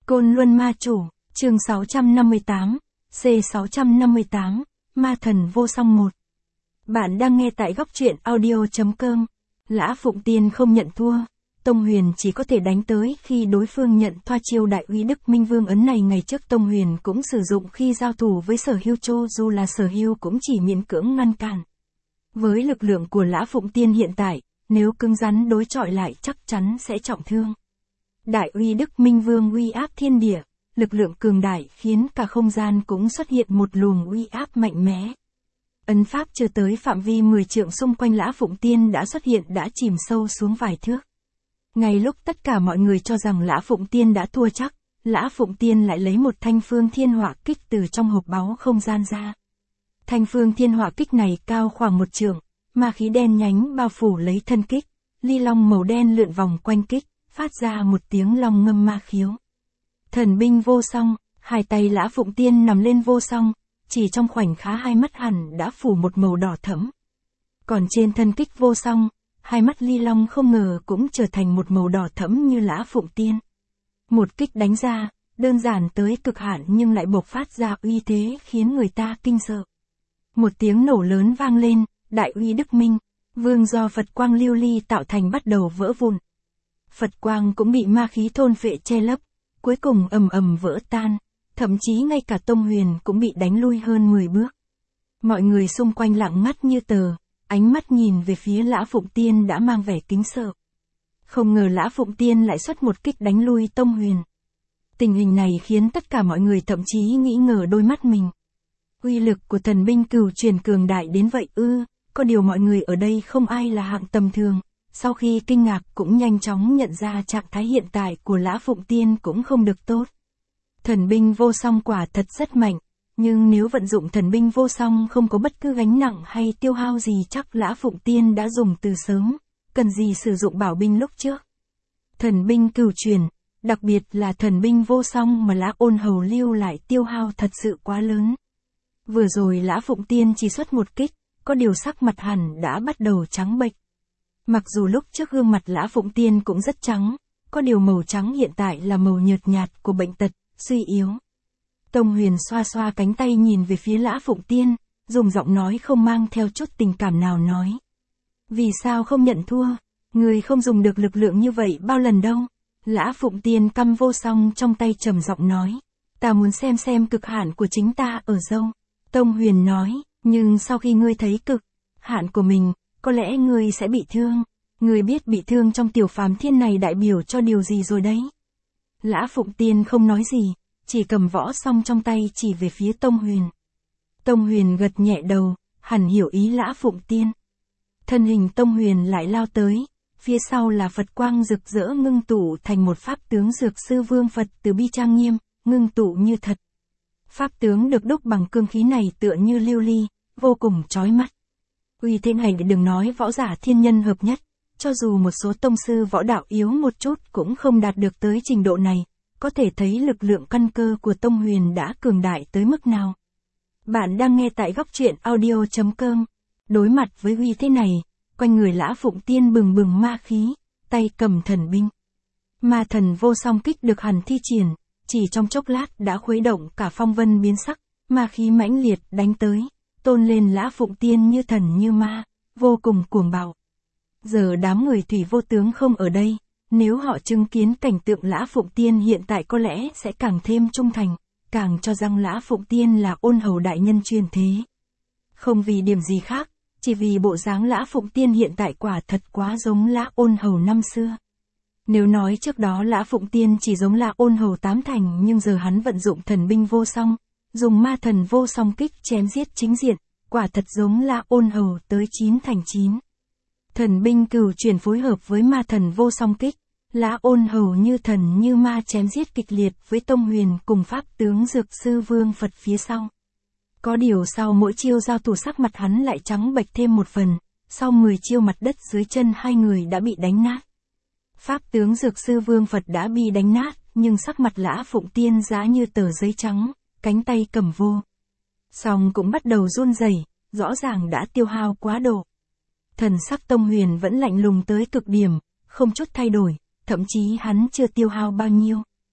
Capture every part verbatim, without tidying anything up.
Côn Luân Ma Chủ, chương sáu trăm năm mươi tám, C sáu trăm năm mươi tám, Ma Thần Vô Song một. Bạn đang nghe tại góc truyện audio.com. Lã Phụng Tiên không nhận thua, Tông Huyền chỉ có thể đánh tới khi đối phương nhận thoa chiêu đại uy Đức Minh Vương ấn này ngày trước Tông Huyền cũng sử dụng khi giao thủ với Sở Hưu Châu, dù là Sở Hưu cũng chỉ miễn cưỡng ngăn cản. Với lực lượng của Lã Phụng Tiên hiện tại, nếu cứng rắn đối chọi lại chắc chắn sẽ trọng thương. Đại uy Đức Minh Vương uy áp thiên địa, lực lượng cường đại khiến cả không gian cũng xuất hiện một luồng uy áp mạnh mẽ. Ấn pháp chưa tới phạm vi mười trượng xung quanh Lã Phụng Tiên đã xuất hiện đã chìm sâu xuống vài thước. Ngay lúc tất cả mọi người cho rằng Lã Phụng Tiên đã thua chắc, Lã Phụng Tiên lại lấy một thanh phương thiên hỏa kích từ trong hộp báu không gian ra. Thanh phương thiên hỏa kích này cao khoảng một trượng, ma khí đen nhánh bao phủ lấy thân kích, ly long màu đen lượn vòng quanh kích, phát ra một tiếng long ngâm ma khiếu. Thần binh vô song, hai tay Lã Phụng Tiên nằm lên vô song, chỉ trong khoảnh khắc hai mắt hẳn đã phủ một màu đỏ thẫm. Còn trên thân kích vô song, hai mắt ly long không ngờ cũng trở thành một màu đỏ thẫm như Lã Phụng Tiên. Một kích đánh ra, đơn giản tới cực hạn nhưng lại bộc phát ra uy thế khiến người ta kinh sợ. Một tiếng nổ lớn vang lên, đại uy Đức Minh Vương do Phật quang lưu ly tạo thành bắt đầu vỡ vụn. Phật quang cũng bị ma khí thôn phệ che lấp, cuối cùng ầm ầm vỡ tan, thậm chí ngay cả Tông Huyền cũng bị đánh lui hơn mười bước. Mọi người xung quanh lặng ngắt như tờ, ánh mắt nhìn về phía Lã Phụng Tiên đã mang vẻ kính sợ. Không ngờ Lã Phụng Tiên lại xuất một kích đánh lui Tông Huyền. Tình hình này khiến tất cả mọi người thậm chí nghĩ ngờ đôi mắt mình. Uy lực của thần binh cửu truyền cường đại đến vậy ư? Có điều mọi người ở đây không ai là hạng tầm thường. Sau khi kinh ngạc cũng nhanh chóng nhận ra trạng thái hiện tại của Lã Phụng Tiên cũng không được tốt. Thần binh vô song quả thật rất mạnh, nhưng nếu vận dụng thần binh vô song không có bất cứ gánh nặng hay tiêu hao gì chắc Lã Phụng Tiên đã dùng từ sớm, cần gì sử dụng bảo binh lúc trước. Thần binh cửu truyền, đặc biệt là thần binh vô song mà Lã Ôn Hầu lưu lại tiêu hao thật sự quá lớn. Vừa rồi Lã Phụng Tiên chỉ xuất một kích, có điều sắc mặt hẳn đã bắt đầu trắng bệch. Mặc dù lúc trước gương mặt Lã Phụng Tiên cũng rất trắng, có điều màu trắng hiện tại là màu nhợt nhạt của bệnh tật, suy yếu. Tông Huyền xoa xoa cánh tay nhìn về phía Lã Phụng Tiên, dùng giọng nói không mang theo chút tình cảm nào nói. Vì sao không nhận thua? Người không dùng được lực lượng như vậy bao lần đâu. Lã Phụng Tiên căm vô song trong tay trầm giọng nói. Ta muốn xem xem cực hạn của chính ta ở đâu. Tông Huyền nói, nhưng sau khi ngươi thấy cực hạn của mình, có lẽ ngươi sẽ bị thương. Ngươi biết bị thương trong tiểu phàm thiên này đại biểu cho điều gì rồi đấy. Lã Phụng Tiên không nói gì, chỉ cầm võ song trong tay chỉ về phía Tông Huyền. Tông Huyền gật nhẹ đầu, hẳn hiểu ý Lã Phụng Tiên. Thân hình Tông Huyền lại lao tới, phía sau là Phật quang rực rỡ ngưng tụ thành một pháp tướng Dược Sư Vương Phật từ bi trang nghiêm, ngưng tụ như thật. Pháp tướng được đúc bằng cương khí này tựa như lưu ly, vô cùng chói mắt. Uy thế này đừng nói võ giả thiên nhân hợp nhất, cho dù một số tông sư võ đạo yếu một chút cũng không đạt được tới trình độ này, có thể thấy lực lượng căn cơ của Tông Huyền đã cường đại tới mức nào. Bạn đang nghe tại góc truyện audio.com. Đối mặt với uy thế này, quanh người Lã Phụng Tiên bừng bừng ma khí, tay cầm thần binh. Ma thần vô song kích được hẳn thi triển, chỉ trong chốc lát đã khuấy động cả phong vân biến sắc, ma khí mãnh liệt đánh tới, tôn lên Lã Phụng Tiên như thần như ma, vô cùng cuồng bạo. Giờ đám người Thủy Vô Tướng không ở đây, nếu họ chứng kiến cảnh tượng Lã Phụng Tiên hiện tại có lẽ sẽ càng thêm trung thành, càng cho rằng Lã Phụng Tiên là Ôn Hầu đại nhân truyền thế. Không vì điểm gì khác, chỉ vì bộ dáng Lã Phụng Tiên hiện tại quả thật quá giống Lã Ôn Hầu năm xưa. Nếu nói trước đó Lã Phụng Tiên chỉ giống Lã Ôn Hầu tám thành nhưng giờ hắn vận dụng thần binh vô song, dùng ma thần vô song kích chém giết chính diện, quả thật giống Lã Ôn Hầu tới chín thành chín. Thần binh cửu truyền phối hợp với ma thần vô song kích, Lã Ôn Hầu như thần như ma chém giết kịch liệt với Tông Huyền cùng pháp tướng Dược Sư Vương Phật phía sau. Có điều sau mỗi chiêu giao thủ sắc mặt hắn lại trắng bệch thêm một phần, sau mười chiêu mặt đất dưới chân hai người đã bị đánh nát. Pháp tướng Dược Sư Vương Phật đã bị đánh nát, nhưng sắc mặt Lã Phụng Tiên giá như tờ giấy trắng, cánh tay cầm vô song cũng bắt đầu run rẩy, rõ ràng đã tiêu hao quá độ. Thần sắc Tông Huyền vẫn lạnh lùng tới cực điểm, không chút thay đổi, thậm chí hắn chưa tiêu hao bao nhiêu.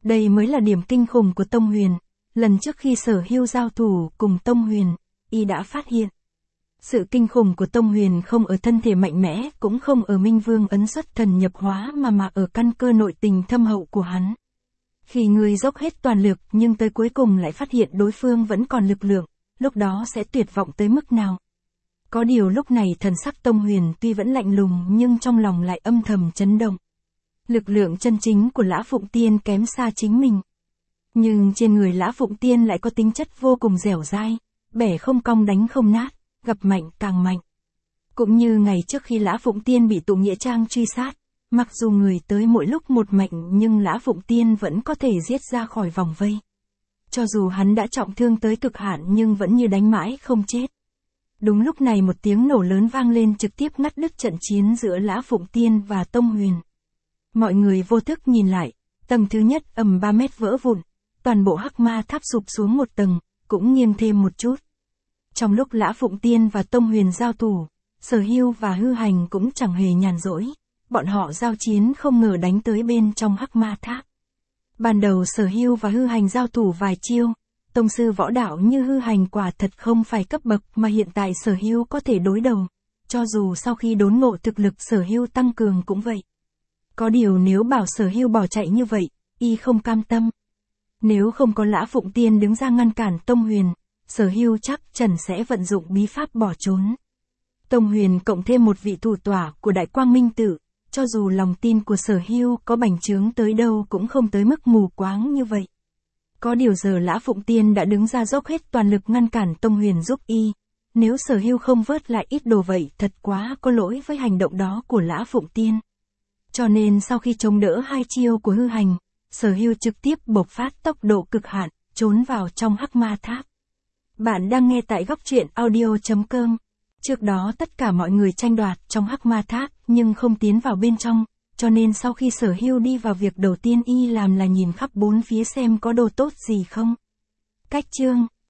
Đây mới là điểm kinh khủng của Tông Huyền. Lần trước khi Sở Hưu giao thủ cùng Tông Huyền, y đã phát hiện. Sự kinh khủng của Tông Huyền không ở thân thể mạnh mẽ, cũng không ở Minh Vương ấn xuất thần nhập hóa mà mà ở căn cơ nội tình thâm hậu của hắn. Khi người dốc hết toàn lực nhưng tới cuối cùng lại phát hiện đối phương vẫn còn lực lượng, lúc đó sẽ tuyệt vọng tới mức nào. Có điều lúc này thần sắc Tông Huyền tuy vẫn lạnh lùng nhưng trong lòng lại âm thầm chấn động. Lực lượng chân chính của Lã Phụng Tiên kém xa chính mình. Nhưng trên người Lã Phụng Tiên lại có tính chất vô cùng dẻo dai, bẻ không cong đánh không nát, gặp mạnh càng mạnh. Cũng như ngày trước khi Lã Phụng Tiên bị Tụ Nghĩa Trang truy sát, mặc dù người tới mỗi lúc một mạnh nhưng Lã Phụng Tiên vẫn có thể giết ra khỏi vòng vây. Cho dù hắn đã trọng thương tới cực hạn nhưng vẫn như đánh mãi không chết. Đúng lúc này một tiếng nổ lớn vang lên trực tiếp ngắt đứt trận chiến giữa Lã Phụng Tiên và Tông Huyền. Mọi người vô thức nhìn lại, tầng thứ nhất ầm ba mét vỡ vụn, toàn bộ hắc ma tháp sụp xuống một tầng, cũng nghiêng thêm một chút. Trong lúc Lã Phụng Tiên và Tông Huyền giao thủ, Sở Hưu và Hư Hành cũng chẳng hề nhàn rỗi, bọn họ giao chiến không ngờ đánh tới bên trong hắc ma tháp. Ban đầu Sở Hưu và Hư Hành giao thủ vài chiêu, tông sư võ đạo như Hư Hành quả thật không phải cấp bậc mà hiện tại Sở Hưu có thể đối đầu, cho dù sau khi đốn ngộ thực lực Sở Hưu tăng cường cũng vậy. Có điều nếu bảo Sở Hưu bỏ chạy như vậy, y không cam tâm. Nếu không có Lã Phụng Tiên đứng ra ngăn cản Tông Huyền, Sở Hưu chắc chắn sẽ vận dụng bí pháp bỏ trốn. Tông Huyền cộng thêm một vị thủ tỏa của Đại Quang Minh Tử, cho dù lòng tin của Sở Hưu có bành trướng tới đâu cũng không tới mức mù quáng như vậy. Có điều giờ Lã Phụng Tiên đã đứng ra dốc hết toàn lực ngăn cản Tông Huyền giúp y, nếu Sở Hưu không vớt lại ít đồ vậy thật quá có lỗi với hành động đó của Lã Phụng Tiên. Cho nên sau khi chống đỡ hai chiêu của Hư Hành, Sở Hưu trực tiếp bộc phát tốc độ cực hạn, trốn vào trong hắc ma tháp. Bạn đang nghe tại góc truyện audio chấm com. Trước đó tất cả mọi người tranh đoạt trong hắc ma tháp nhưng không tiến vào bên trong, cho nên sau khi Sở Hưu đi vào việc đầu tiên y làm là nhìn khắp bốn phía xem có đồ tốt gì không. Cách chương